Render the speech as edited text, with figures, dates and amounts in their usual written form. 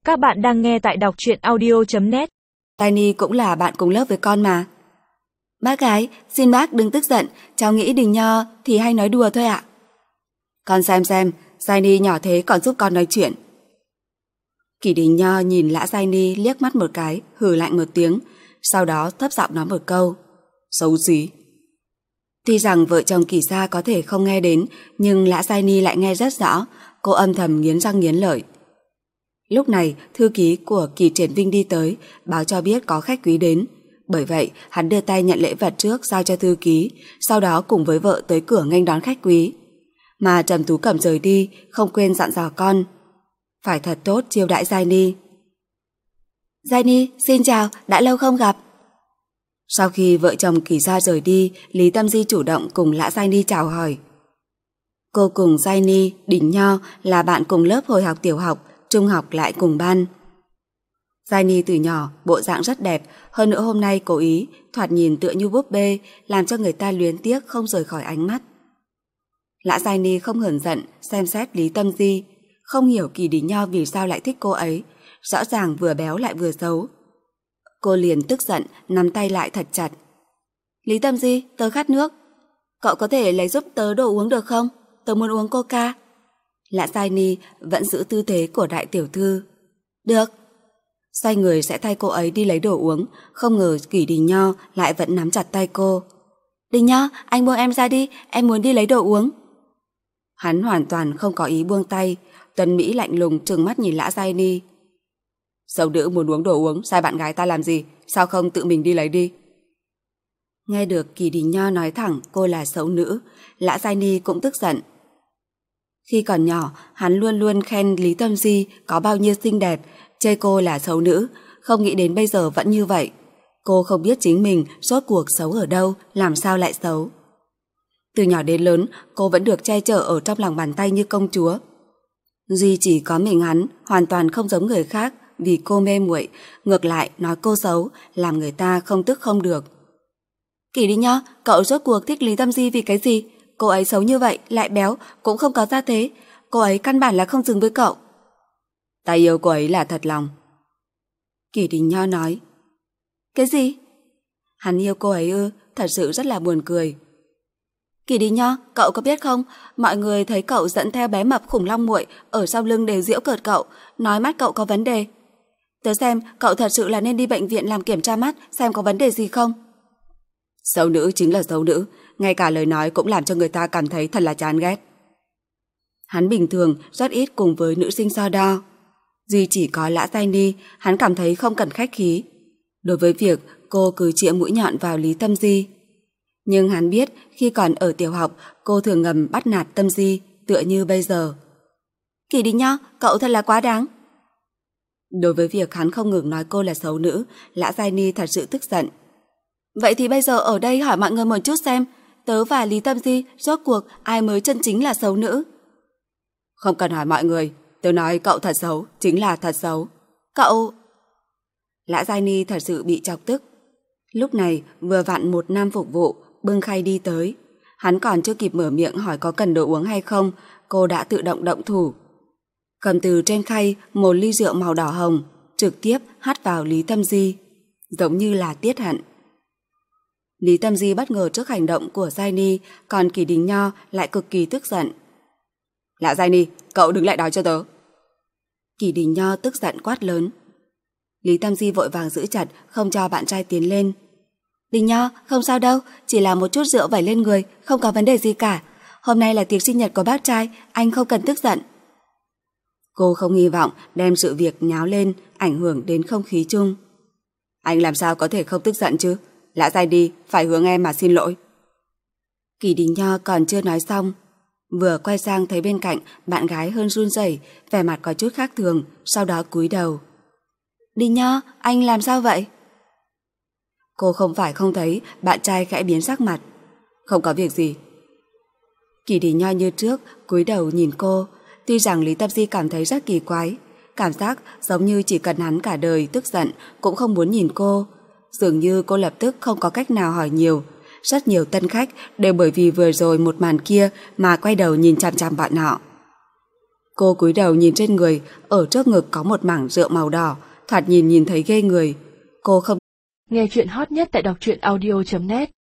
Các bạn đang nghe tại đọc truyện audio.net. Tiny cũng là bạn cùng lớp với con mà. Bác gái, xin bác đừng tức giận, cháu nghĩ Đình Nho thì hay nói đùa thôi ạ. Con xem, Tiny nhỏ thế còn giúp con nói chuyện. Kỷ Đình Nho nhìn Lã Tiny liếc mắt một cái, hừ lạnh một tiếng, sau đó thấp giọng nói một câu: xấu xí. Tuy rằng vợ chồng Kỷ gia có thể không nghe đến, nhưng Lã Tiny lại nghe rất rõ. Cô âm thầm nghiến răng nghiến lợi. Lúc này, thư ký của Kỷ Triển Vinh đi tới, báo cho biết có khách quý đến. Bởi vậy, hắn đưa tay nhận lễ vật trước giao cho thư ký, sau đó cùng với vợ tới cửa nghênh đón khách quý. Mà Trầm Tú Cẩm rời đi, không quên dặn dò con: phải thật tốt chiêu đãi Tiny. Tiny, xin chào, đã lâu không gặp. Sau khi vợ chồng Kỷ gia rời đi, Lý Tâm Di chủ động cùng Lã Tiny chào hỏi. Cô cùng Tiny, Đình Nho là bạn cùng lớp hồi học tiểu học, trung học lại cùng ban. Tiny từ nhỏ bộ dạng rất đẹp, hơn nữa hôm nay cố ý thoạt nhìn tựa như búp bê, làm cho người ta luyến tiếc không rời khỏi ánh mắt. Lã Tiny không hờn giận xem xét Lý Tâm Di, không hiểu Kỷ Đình Nho vì sao lại thích cô ấy, rõ ràng vừa béo lại vừa xấu. Cô liền tức giận nắm tay lại thật chặt. Lý Tâm Di, tớ khát nước, cậu có thể lấy giúp tớ đồ uống được không? Tớ muốn uống coca. Lã Tiny vẫn giữ tư thế của đại tiểu thư. Được. Xoay người sẽ thay cô ấy đi lấy đồ uống, không ngờ Kỷ Đình Nho lại vẫn nắm chặt tay cô. Đình Nho, anh buông em ra đi, em muốn đi lấy đồ uống. Hắn hoàn toàn không có ý buông tay. Tuấn Mỹ lạnh lùng trừng mắt nhìn Lã Tiny. Xấu nữ muốn uống đồ uống, sai bạn gái ta làm gì? Sao không tự mình đi lấy đi? Nghe được Kỷ Đình Nho nói thẳng cô là xấu nữ, Lã Tiny cũng tức giận. Khi còn nhỏ, hắn luôn luôn khen Lý Tâm Di có bao nhiêu xinh đẹp, chê cô là xấu nữ, không nghĩ đến bây giờ vẫn như vậy. Cô không biết chính mình rốt cuộc xấu ở đâu, làm sao lại xấu. Từ nhỏ đến lớn, cô vẫn được che chở ở trong lòng bàn tay như công chúa. Duy chỉ có mình hắn, hoàn toàn không giống người khác, vì cô mê muội, ngược lại nói cô xấu, làm người ta không tức không được. Kỷ Đình Nho, cậu rốt cuộc thích Lý Tâm Di vì cái gì? Cô ấy xấu như vậy, lại béo, cũng không có gia thế. Cô ấy căn bản là không xứng với cậu. Ta yêu cô ấy là thật lòng. Kỷ Đình Nho nói. Cái gì? Hắn yêu cô ấy ư? Thật sự rất là buồn cười. Kỷ Đình Nho, cậu có biết không? Mọi người thấy cậu dẫn theo bé mập khủng long muội ở sau lưng đều giễu cợt cậu, nói mắt cậu có vấn đề. Tớ xem cậu thật sự là nên đi bệnh viện làm kiểm tra mắt xem có vấn đề gì không. Xấu nữ chính là xấu nữ, ngay cả lời nói cũng làm cho người ta cảm thấy thật là chán ghét. Hắn bình thường rất ít cùng với nữ sinh so đo. Duy chỉ có Lã Tiny, hắn cảm thấy không cần khách khí. Đối với việc cô cứ chĩa mũi nhọn vào Lý Tâm Di. Nhưng hắn biết khi còn ở tiểu học, cô thường ngầm bắt nạt Tâm Di, tựa như bây giờ. Kỷ Đình Nho, cậu thật là quá đáng. Đối với việc hắn không ngừng nói cô là xấu nữ, Lã Tiny thật sự tức giận. Vậy thì bây giờ ở đây hỏi mọi người một chút xem, tớ và Lý Tâm Di rốt cuộc ai mới chân chính là xấu nữ? Không cần hỏi mọi người, tớ nói cậu thật xấu, chính là thật xấu. Cậu... Lã Tiny thật sự bị chọc tức. Lúc này vừa vặn một nam phục vụ bưng khay đi tới. Hắn còn chưa kịp mở miệng hỏi có cần đồ uống hay không, cô đã tự động động thủ. Cầm từ trên khay một ly rượu màu đỏ hồng, trực tiếp hắt vào Lý Tâm Di, giống như là tiết hận. Lý Tâm Di bất ngờ trước hành động của Tiny, còn Kỷ Đình Nho lại cực kỳ tức giận. Lạ Tiny, cậu đứng lại đó cho tớ. Kỷ Đình Nho tức giận quát lớn. Lý Tâm Di vội vàng giữ chặt, không cho bạn trai tiến lên. Đình Nho, không sao đâu, chỉ là một chút rượu vẩy lên người, không có vấn đề gì cả. Hôm nay là tiệc sinh nhật của bác trai, anh không cần tức giận. Cô không hy vọng đem sự việc nháo lên, ảnh hưởng đến không khí chung. Anh làm sao có thể không tức giận chứ? Lã Tiny phải hướng em mà xin lỗi. Kỷ Đình Nho còn chưa nói xong, vừa quay sang thấy bên cạnh bạn gái hơn run rẩy, vẻ mặt có chút khác thường, sau đó cúi đầu. Đình Nho, anh làm sao vậy? Cô không phải không thấy bạn trai khẽ biến sắc mặt. Không có việc gì. Kỷ Đình Nho như trước cúi đầu nhìn cô. Tuy rằng Lý Tâm Di cảm thấy rất kỳ quái, cảm giác giống như chỉ cần hắn cả đời tức giận cũng không muốn nhìn cô. Dường như cô lập tức không có cách nào hỏi nhiều. Rất nhiều tân khách đều bởi vì vừa rồi một màn kia mà quay đầu nhìn chằm chằm bọn họ. Cô cúi đầu nhìn trên người, ở trước ngực có một mảng rượu màu đỏ, thoạt nhìn thấy ghê người. Cô không. Nghe chuyện hot nhất tại đọc truyện audio.net